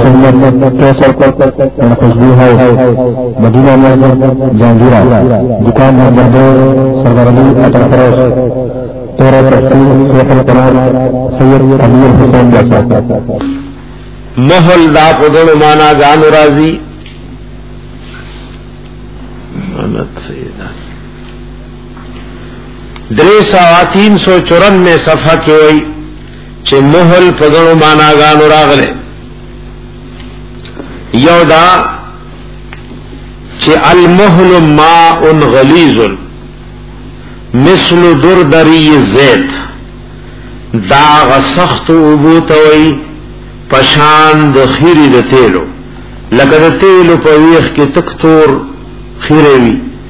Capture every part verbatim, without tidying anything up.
सुन्नत कैसर खुशबू है मदीना मस्जिद जहांगीरा दुकान नंबर दो सरदार अली अटल फरोश तेरह तफसीर सोफल कलाम सैयद अमीर हुसैन जैसा महल दा पदन माना गान राजी दरे सवा तीन सौ चौरानवे सफा के वही चे महल पदन माना गान रागले यौदा चे अलमहल माउन गलीजुन मिसल दुरदरी ज़ैत दाग सख्त उबूतवई पशान द खीरी द तेलो लगा द तेलो पवीख के तकतोर खीरेवी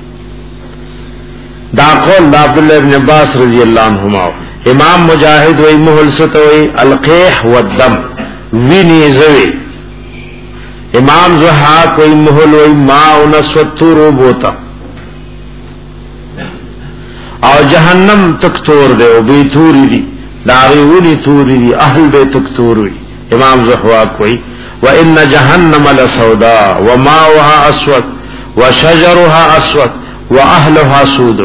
दा कौल दा अब्दुल्लाह इब्न अब्बास रजी अल्लाह अन्हुमा इमाम मुजाहिद वही महल सतवई अलक़ेह वद्दम विनी ज़वे इमाम ज़हाक वही महल वही माउन अस्वत्तूर उबूता और जहन्नम तकतोर दे बेतूरी दी दागीउनी तूरी दी अहल बे तकतोर हुई इमाम ज़हवाक कोई व इन्न जहन्नम लसौदा व माउहा अस्वद व शजरुहा अस्वद व अहलुहा सूद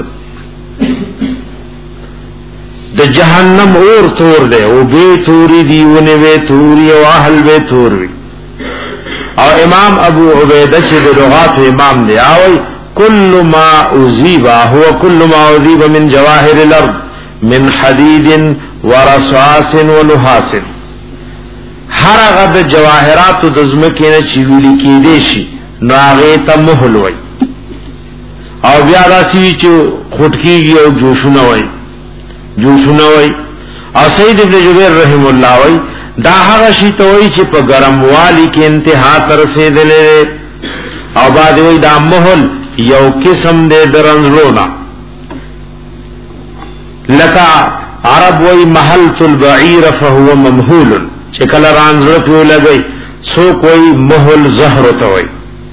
द जहन्नम और तोर दे वो बेतूरी दी उन्हें बेतूरी व अहल बेतूरी और इमाम अबू उबैदा चे लुगात इमाम दे आवई कुल्लु मा उजीबा हुआ कुल्लु मा उजीबा मिन जवाहिरिल अर्द मिन हदीदिन व रसासिन व नुहासिन हर अगद जवाहरात दज़म के न चिविली की देशी नागे तमहल वई और ब्यादा सी चो खुटकी और जोशु न वई जोशु न वई और सईद इब्न जुबैर रहमुल्लाह वई दाहगा शीत वई चे प गरम वाली के इंतहा तर से दिले और बाद वई दा महल यौ किस्म दे दरंजलोना लका अरब वही महल तुल बईर फहुव ममहूल चिकल रांजलो पे लगे सो कोई महल जहर तो वही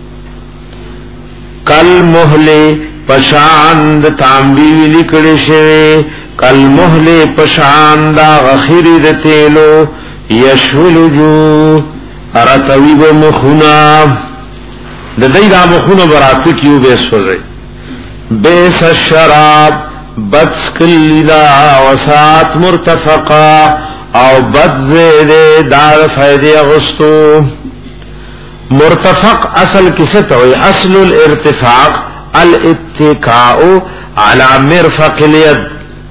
कल मोहले पशांद तांबी लिकड़े शे कल मोहले पशांदा गखीरी तेलो यशुलजू अरतवीब मुखुना दई दा मुखुना बराती क्यों बेस फजे बेस शराब बदस्किल्ला वसात मुर्तफका और बदज़ेदे दार फ़ैदे अगुस्तो मुर्तफक असल किसे तो असलुल इर्तिफाक अल इत्तिकाउ अला मिरफक़िल यद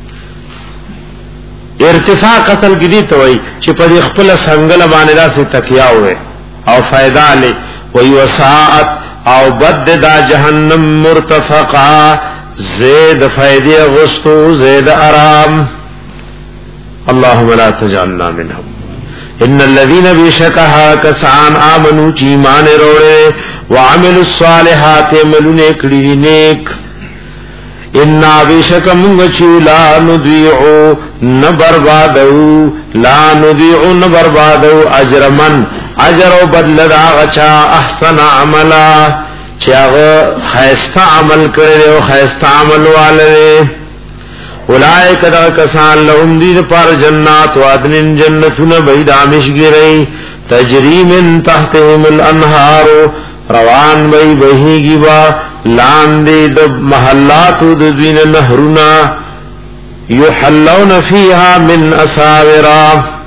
इर्तिफाक असल की दी तो वही चिपदी खपल संगल बानेदा से तकिया हुए और फायदा ले वही वसात और बद दा जहन्नम मुर्तफका ज़ेद फ़ैदे अगुस्तो ज़ेद आराम अल्लाहुम्मा ला तजअलना मिनहुम इन्नल्लज़ीन बेशकहा कसान आमनु चीमान रोड़े व अमिलुस्सालिहात मलुने कड़ी नेक इन्ना बेशक मुंग चूला नुदिउ न बर्बादऊ ला नुदिउ न बर्बादऊ अजरमन अजरो बदलदा गचा अहसन अमला चाग खैस्ता अमल करे खैस्ता अमल वाले उलाए कदा कसान लहुम दीन पर जन्नात वादनिन जन्नतुन बैदामिश गिरई तजरी मिन तहतिहिमुल अनहारो रवान बई बहीगी बा लांदे द महल्लात दिन नहरुना युहल्लौन फीहा मिन असाविरा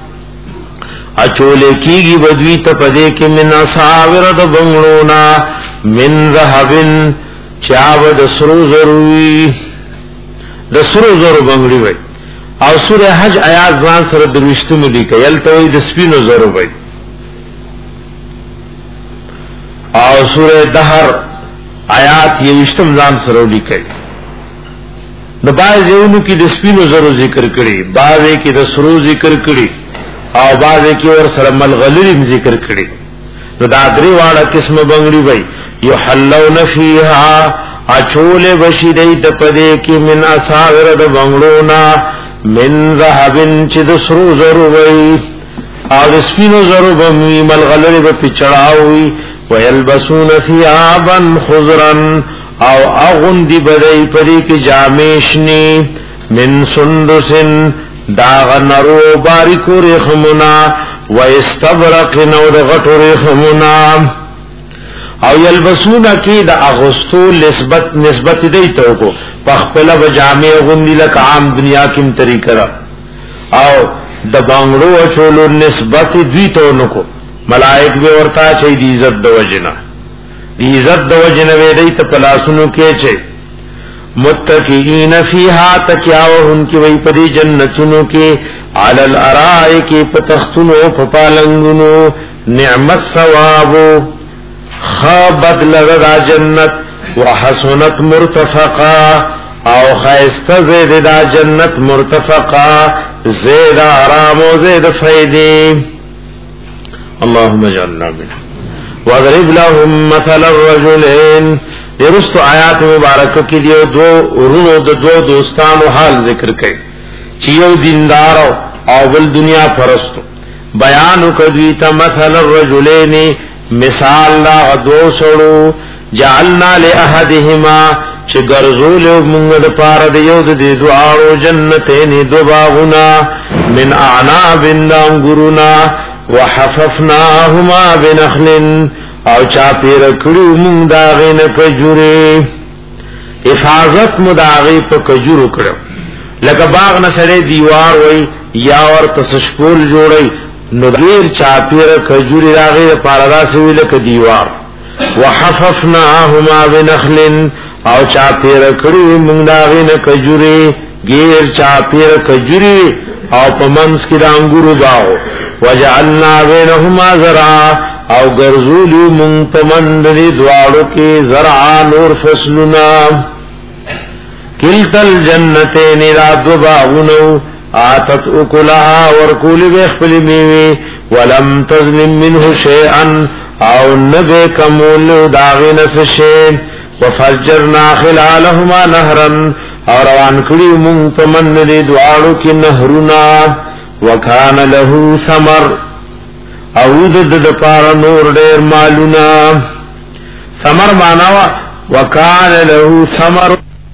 अचोले कीगी बदवी तपदे के मिन असाविरा द बंगलोना मिन ज़हबिन चाव दसरो जरूरी दसरो जरो बंगड़ी वई और सूर्य हज आयात जान सर दृष्टि में लिखा यल तो वही दसपीनो जरो वई और सूर्य दहर आयात ये विष्टम जान सरो लिखा न बाज जेवनु की दसपीनो जरो जिक्र करी बाजे की दसरो जिक्र करी और बाजे की और सर मलगलिम जिक्र करी न दादरी वाला किस्म बंगड़ी वई यो हल्लौन फीहा अचोले बशी दई तपदे की मिन असाविर द बंगलोना मिन ज़हबिन चिद सरो जरो वई आग स्पीनो जरो बमी मलगलरे ब पिचड़ा हुई वयलबसून थियाबन खुजरन औ अगुंदी बदई परी की जामेशनी मिन सुंदुसिन دا غنرو باریکو ریخمنا و استبرق نو دا غطو ریخمنا او یلبسونا کی دا اغسطو نسبت نسبت دیتو کو پخپلا بجامع غندی لک عام دنیا کم طریقہ را او دا بانگلو اچولو نسبت دیتو نکو ملائک بے ورطا چاہی دی عزت دو وجنا دی عزت دو وجنا وی دیتا پلاسونو کے چاہی متقین فیہا تکیاو ان کی وی پدی جنتنو کے علی الارائے کی پتختنو پپالنگنو نعمت ثوابو خابت لغدا جنت وحسنت مرتفقا او خیست زید دا جنت مرتفقا زید آرام و زید فیدی اللهم اجعلنا منه واضرب لهم مثل الرجلين درست آیات مبارکہ کی دیو دو ورونو دو دو دوستانو حال ذکر کئی چیو دیندارو او بل دنیا پرستو بیانو کدویتا مثل الرجلین مثال لا دو سڑو جعلنا لأحدهما چه گرزول منگد پارد یود دی دعاو جنتین دو باغنا من اعناب دانگرنا وحففناهما بنخل او چاپی رکڑو منگ داغین کجوری حفاظت مداغی پا کجورو کرو لکه باغ نسڑے دیوار وی یا ورطا سشپول جوڑی ندیر چاپیر کجوری داغی پاردا سوی لکه دیوار وحففناهما بنخل او چاپیر رکڑو منگ داغین کجوری گیر چاپیر کجوری او پا منس کی دانگورو باغو وجعلنا بینهما زرعا او گرزولی منتمندی دوارو کی زرعا نور فصلنا کلتل جنتین را دو باغنو آتت اکلها ورکول بیخفل میوی ولم تظلم منه شیئا او نبی کمول داغنس شیئ وفجرنا خلالهما نهرا او روان کلی منتمندی دوارو کی نهرنا وکان له ثمر او د د پار نور ډیر مالونا ثمر معنی وکان له ثمر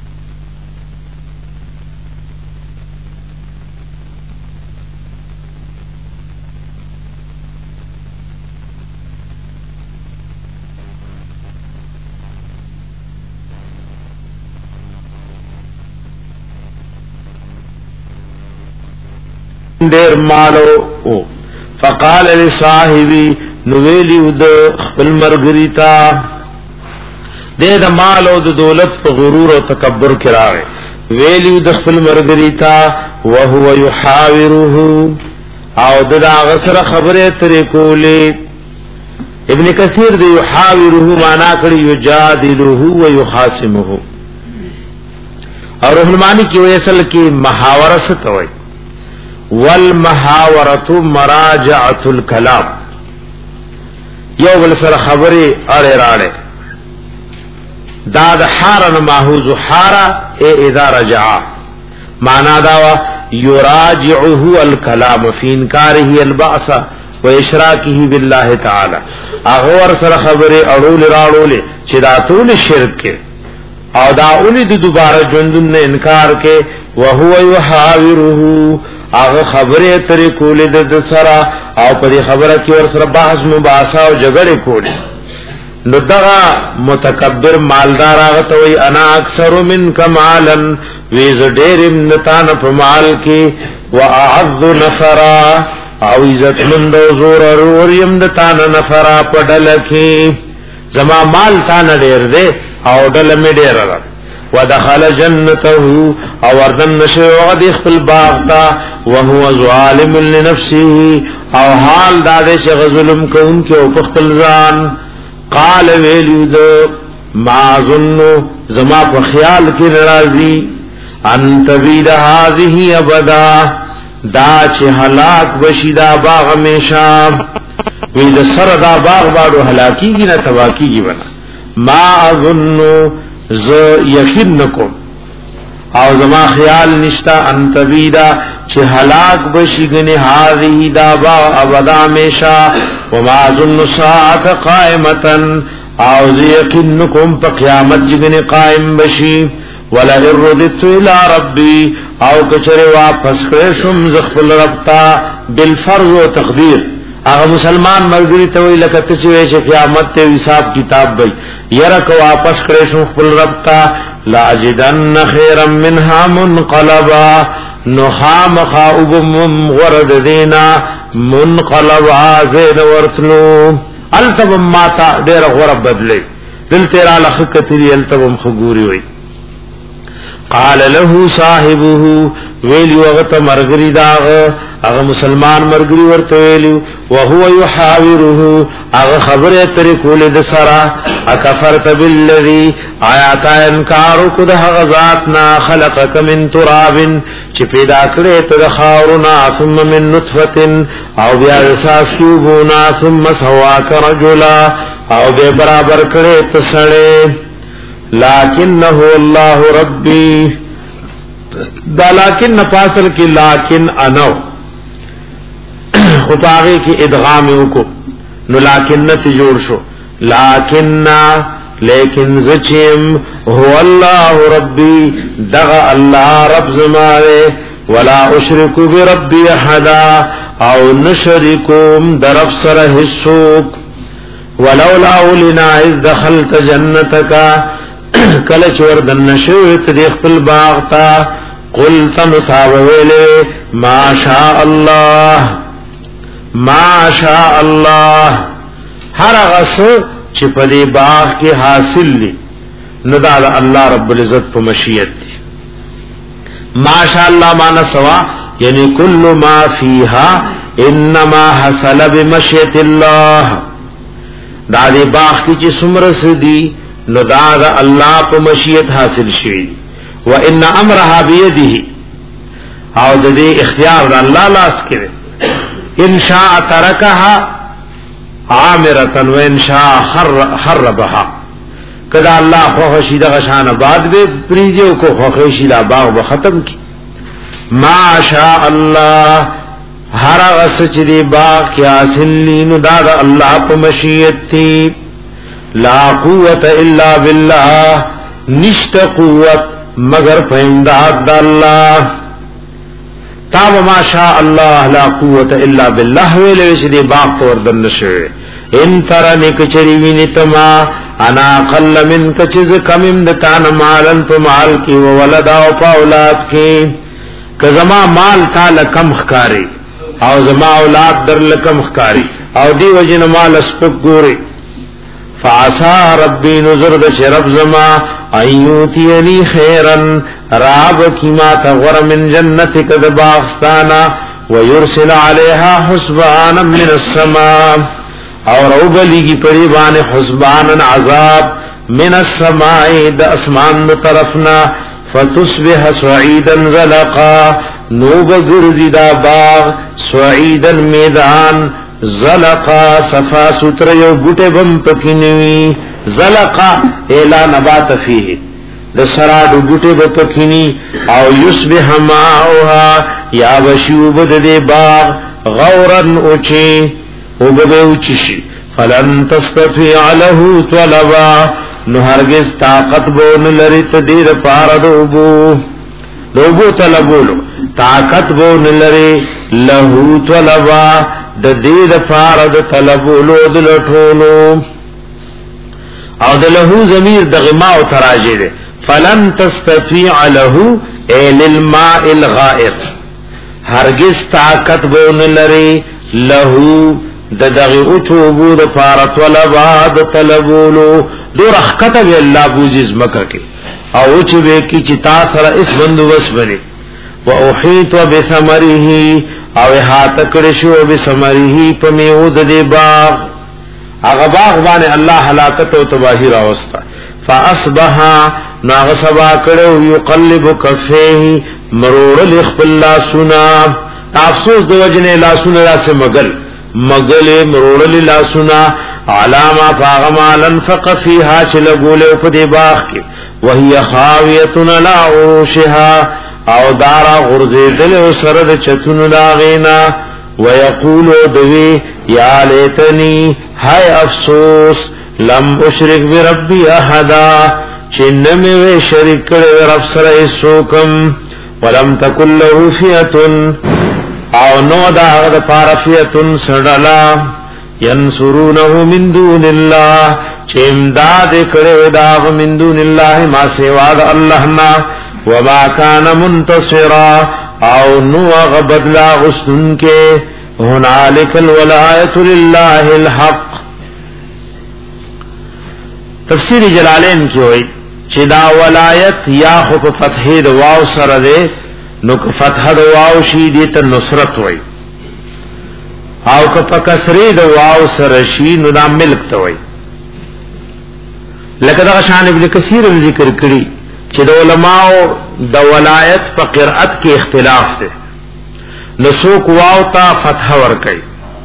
دیر مالو فقال لصاحبی نویلی ود خپل مرګریتا دې د مال او د دولت په غرور او تکبر کې راغی ویلی د خپل مرګریتا وهو يحاوره او د هغه سره خبره ترې کولې ابن کثیر د يحاوره معنا کړي یجادله و يخاصمه اور روح المانی کی وجہ اصل کی محاورہ ست وای والمحاورۃ مراجعۃ الکلام یو بل سره خبره اړه راړه دا د حارن ماحوذ حارا ای اذا رجع معنا دا یراجعه الکلام فی انکاره البعث و اشراکه بالله تعالی هغه ور سره خبره اړول راړول چې دا ټول شرک او دا اونې د دوباره ژوندون نه انکار کې وهو یحاوره هغه خبره ترې کولې د سره او په خبره کې ور سره بحث مباحثه او جګړه کولې نو دغه متکبر مالدار هغه ته وی انا اکثر من کمالا ویز ډېر امتان په مال کې واعز نفرا او عزت مند او زور اور يم د تان نفرا پډل کې زما مال تان ډېر دې او ډل می ډېر را ودخل جنته او وردن نشو غد خپل باغ تا وهو ظالم لنفسه او حال داده چې ظلم کوم کې او خپل ځان قال ویلود ما ظن زما په خیال کې ناراضي ان تبید هذه ابدا دا چې هلاک بشي دا باغ همیشه وی د سر دا باغ باندې هلاکیږي نه تباکیږي بنا ما اظن ز یقین نکو او زما خیال نشتا ان تبیدا چې هلاک بشي غني هذه دا با ابدا همیشا وما ظن ساعه قائمه او ز یقین نکم په قیامت جګنه قائم بشي ولا رددت الى ربي او کچره واپس کړ شم زخل ربتا بالفرض و تقدیر هغه مسلمان ملګری ته وی لکه ته چې چې قیامت ته حساب کتاب وي یره کو واپس کړې شو خپل رب ته لا اجدن خيرا منها منقلبا نخام خاوبم ورد دینا منقلبا زين ورتلو التبم ماتا ډېر غرب بدلې دل تیرا لخکتی التبم خګوري وي قال له صاحبه ویلو هغه مرګري داغه هغه مسلمان مرګري ورته ویلو وهو يحاوره هغه خبره تر کول د سرا اکفرت بالذي آیات انکار کو د هغه ذات نا خلقک من تراب چې پیدا کړې ته د خاورنا ثم من نطفه او بیا اساس کیوبونا ثم سواک رجلا او به برابر کړې ته سړې لکنه الله ربي دا لکن نفاصل کی لکن انو خطاغی کی ادغام وکو نو لکن نتی جوړ شو لکن لیکن زچم هو الله ربي دغ الله رب زماره ولا اشرك بربي احدا او نشركم درف سره حسوک ولولا اولنا اذ دخلت جنتك کله چور دن شوت دی خپل باغ تا قلت نتاویل ما شاء الله ما شاء الله هر غس چې په دې باغ کې حاصل دي نو دا الله رب العزت په مشیت دي ما شاء الله معنا سوا یعنی کل ما فیها انما حصل بمشیت الله دا دې باغ کې چې څومره سدي نو دا دا الله په مشیت حاصل شوی و ان امرها بيده او د دې اختیار د الله لاس کې ان شاء ترکها عامره و ان شاء خربها کدا الله خو شي د غشانه بعد به پریزو کو خو شي لا باغ به ختم کی ما شاء الله هر غس چې دی باغ کې حاصل نو دا د الله په مشیت دی لا قوت الا بالله نشت قوت مگر پیمداد الله تاب ما شاء الله لا قوت الا بالله ویلې چې دی باغ تور دن شوی ان تر نکچری وینتما انا قل من کچز کمم دتان مالن تو مال کی و ولد او اولاد کی کزما مال تعالی کم خکاری او زما اولاد در لکم خکاری او دی وجن مال سپک ګوري فعسى ربي نظر د شرب زما ايوتيني خيرا راب كما تغور من جنتك دباغستانا ويرسل عليها حسبانا من السماء اور اوبليگی پریبان حسبانا عذاب من السماء د اسمان طرفنا فتصبح سعيدا زلقا نوب گرزی دا باغ سعيدا میدان زلقا صفا ستر یو بوټه بم پکینی زلقا الا نبات فيه د سرادو بوټه به پکینی او یصبح ماءها یا وشوب د باغ غورا اوچی او به اوچی فلن تستطيع له طلبا نو هرگز طاقت بون لري تدیر پاردوبو لوبو طلبولو طاقت بون لري له طلبا د دې د فارد طلبولو د لټولو او د له ضمیر د غما او تراجه ده فلن تستطيع له ال الماء الغائر هرگز طاقت بون لري له د دغه او توبو د فارت ولا بعد طلبولو دور حقته وی الله بوجز مکه کې او چې به کی چې تاسو را اس بندوبس بني واحيط بثمره او هات کړي شو به سمره په میو د دې باغ هغه باغ باندې الله هلاکت او تباہی راوستا فاصبح ناغسبا کړو یقلب کفه مرور لخبل لا سنا افسوس د وجنه لا سنا را سے مگل مگل مرور لا سنا علامه فاغمالن فق فيها چلغول په دې باغ کې وهي خاويه لا عروشها او دارا غرزیدل او سره د چتون داغینا ويقول دوی یا لیتنی هاي افسوس لم اشرک بربی احدا چې نمه شریک کړي رب سره سوکم ولم تکل له فیتن او نو دا هغه پارفیتن سړلا ینصرونه من دون الله چې امداد کړي دا من دون الله ما سوا د الله نه وما كان منتصرا او نو هغه بدلا غسن کې هنالک الولایت لله الحق. تفسیر جلالین کی ہوئی چې دا ولایت یا خو په فتح د واو سره ده نو که فتح د واو شي دې ته نصرت وای او که په کسره د واو سره شي نو دا ملک ته وای. لکه دا شان ابن کثیر ذکر کړي چې د علماو د ولایت په قرأت کې اختلاف ده نو څوک واو ته فتح ور کوي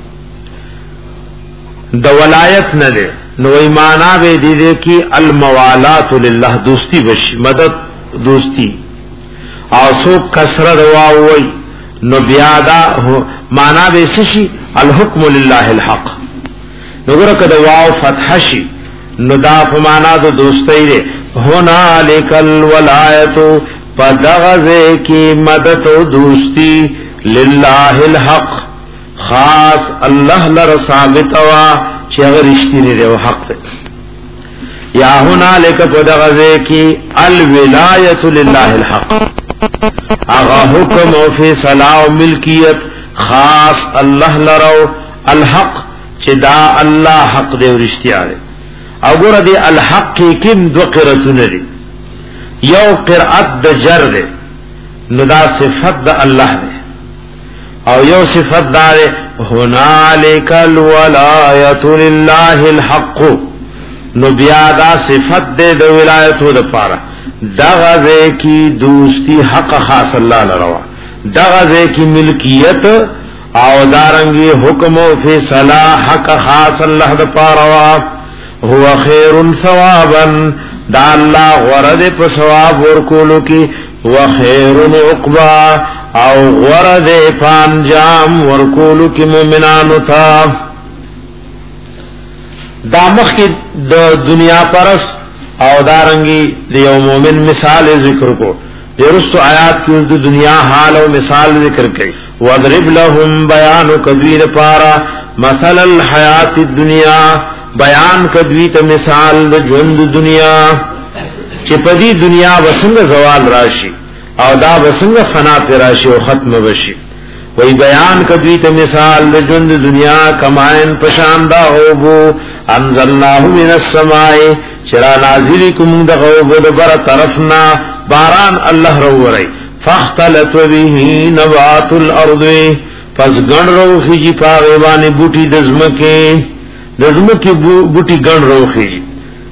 د ولایت نه ده نو ایمانا به دې کې الموالات لله دوستی بشي مدد دوستی او څوک کسره د واو وای نو بیا دا معنا به شي الحكم لله الحق. نو ګره کده واو فتح شي نو دا په معنا د دوستۍ ده هنالک الولایت پدغه کی مدد او دوستی لله الحق خاص الله لر ثابت وا چې هغه رښتینی دی او حق دی. یا هنالک پدغه کی الولایت لله الحق اغا حکم او فیصله او ملکیت خاص الله لرو الحق چې دا الله حق دی او رښتیا دی. او ګور دی الحق کې کوم دو قراتونه دي یو قرات د جر دی نو دا صفت د الله دی او یو صفت دار هنالک الولایت لله الحق نو بیا دا صفت دی د ولایتو د پاره دغه کی دوستی حق خاص الله لروا دغه کی ملکیت او دارنګي حکم او فیصله حق خاص الله د پاره هو خیر ثوابا دا الله غرض په ثواب ورکولو کی وخیر عقبا او غرض پانجام ورکولو کی مومنانو تا. دا مخ کی د دنیا پرس او دارنگی دیو مومن مثال ذکر کو درست آیات کی د دنیا حال او مثال ذکر کئی وَضْرِبْ لَهُمْ بیان کدویر پارا مثل الحیات الدنیا بیان کدوی تا مثال د ژوند دنیا چې په دې دنیا وسنګ زوال راشي او دا وسنګ فنا پر راشي او ختم بشي. وی بیان کدوی ته مثال د ژوند دنیا کماین پشاندا هوبو انزلناه من السماء چرا نازل کوم د غوبو د بر طرفنا باران الله رووري فاختلط به نبات الارض پس ګڼ روخي پاغه باندې بوټي د زمکه د زمکه بوټي ګڼ روخي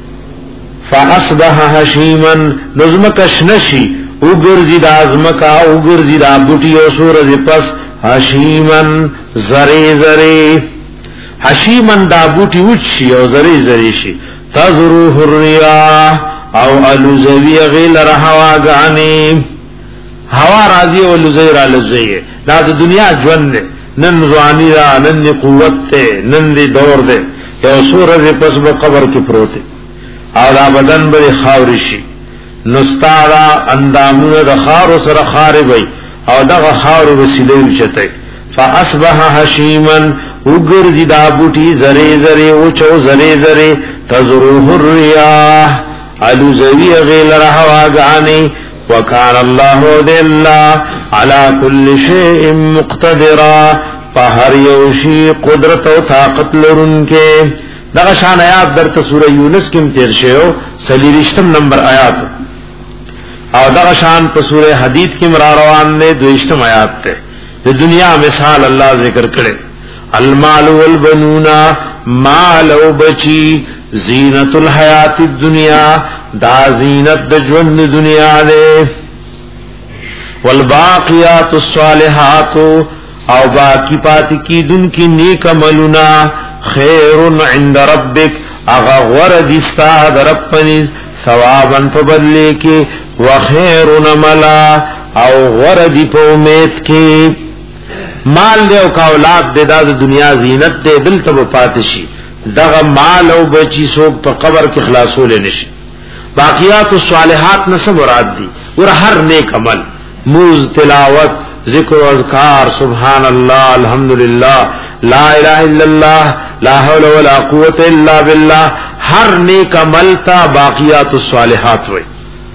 فاصبح هشيما نظمک شنشي وګرځي د ازمکا وګرځي د بوټي او سورې پس هشیمن زری زری هشیمن دا بوټي وچی او زری زری شي تزروه الرياح او الوزوی غیل رهوا غانی هوا راضی او لزیر لزیه دا د دنیا ژوند نن ځواني را نن قوت ته نن دی دور دی یو سورې پس په قبر کې پروت او دا بدن به خاور شي نستارا اندامونه د خار سره خاربای او دغه خاور وسیله چته فاصبح هشیما وګرځي دا بوټي زری زری او چو زری زری تزروه الرياح الوزوی غیل رهوا غانی وکان الله دللا على كل شيء مقتدرا فهر یوشی قدرت او طاقت لرونکه. دغه شان آیات در سوره یونس کې تیر شوی سلیریشتم نمبر آیات او دغه شان په سوره حدید کې مرا روان نه دویشتم آیات ته د دنیا مثال الله ذکر کړي المال والبنون مال او بچی زینت الحیات الدنیا دا زینت د ژوند دنیا ده والباقیات الصالحات او باقی پات کی دن کی نیک عملنا خیر عند ربک اغا ورد استا در پنیز ثوابا فبدلے کی وخیر نملا او ورد پا امید کی مال دے او کا اولاد دے دا دنیا زینت دے دل تب پاتشی دغا مال او بچی سوک پا قبر کی خلاصو لے نشی باقیات الصالحات نس مراد دی ور هر نیک عمل موز تلاوت ذکر و اذکار سبحان اللہ الحمدللہ لا الہ الا اللہ لا حول ولا قوت الا باللہ ہر نیک عمل تا باقیات الصالحات وی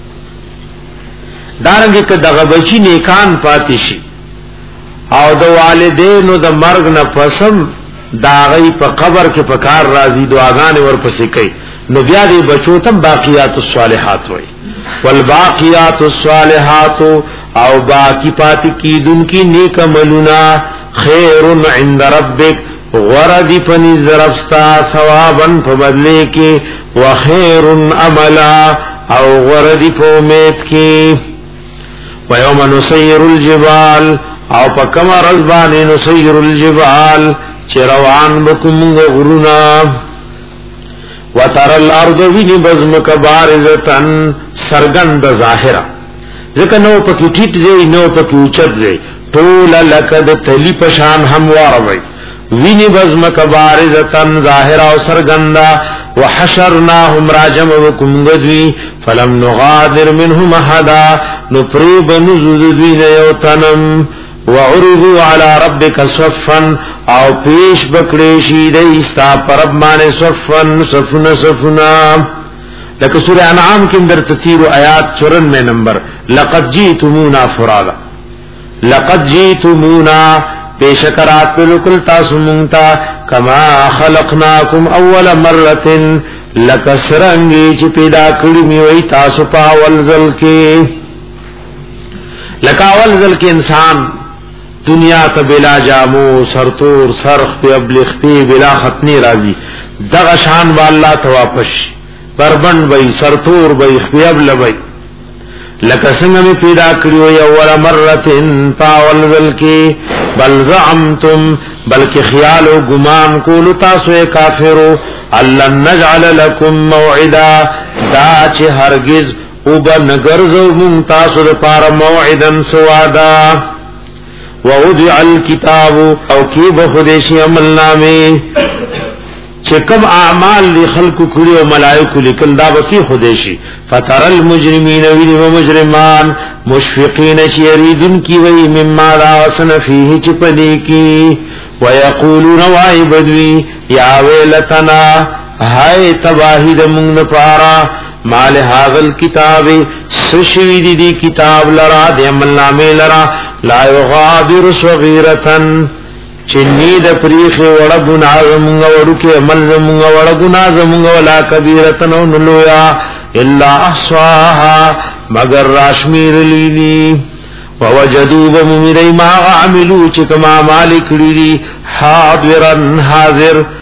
دارنگی که دغه بچی نیکان پاتشی او د والدینو د مرگ نه پسم داغی په قبر کې پکار راځي دعاګانې ورپسې کوي نو بیا دې بچو ته باقیات الصالحات وی والباقیات الصالحات او باقی پات کی دن کی نیک عملنا خیر عند ربک غردی پنیز رفستا ثوابا فبدلے کی وخیر عملا او غردی پومیت کی ویوم نسیر الجبال او پکم رزبان نسیر الجبال چروان بکم غرنا وتر الارض ویني بزمک بارزتن سرګند ظاهرا ځکه نو پکې ټیټ ځای نو پکې اوچت ځای ټول لکد تلی پشان هموار وي ویني بزمک بارزتن ظاهرا او سرګندا وحشرناهم راجم وکم غدوی فلم نغادر منهم احدا نپریب نزدوی نه یوتنم وعرضوا على ربك صفا او پیش بکڑی شید استا پرب مانے صفا صفنا صفنا لکه سورہ انعام کے اندر تفسیر آیات چورانوے نمبر لقد جئتمونا فرادا لقد جئتمونا پیشکرات لکل تاسو مونتا کما خلقناکم اول مرت لکسرنگی چی پیدا کری میوئی تاسو پاول ذل کے لکاول ذل کے انسان دنیا تا بلا جامو سرطور سرخ پی ابلخ پی بلا ختنی رازی دغ شان با اللہ تواپش بربند بئی سرطور بئی خپی ابل بئی لکسنگ میں پیدا کریوی اول مرتن پاول ذلکی بل زعمتم بلکہ خیال و گمان کولو تاسو کافرو اللہ نجعل لکم موعدا دا چه ہرگز اوبا نگرزو من تاسو دا پار موعدا سوادا ووضع الكتاب او کی بخودشی عمل نامے چکم اعمال لی خلق کلی و ملائک لکل دا بکی خودشی فتر المجرمین ویلی و مجرمان مشفقین چیریدن کی وی مما دا غسن فیه چپدی کی ویقولون وائی بدوی یا ویلتنا ہائے تباہی دا منگ پارا مال حاضل کتاب سشوی دی دی کتاب لرا دی عمل نامے لرا لا یغادر صغیرتن چنی دا پریخ وڑا گناہ زمونگا وڑو کے عمل زمونگا وڑا گناہ زمونگا ولا کبیرتن و نلویا الا احصاها مگر راشمیر لیلی ووجدو بممیرئی ما عملو چکما مالک لیلی حاضرن حاضر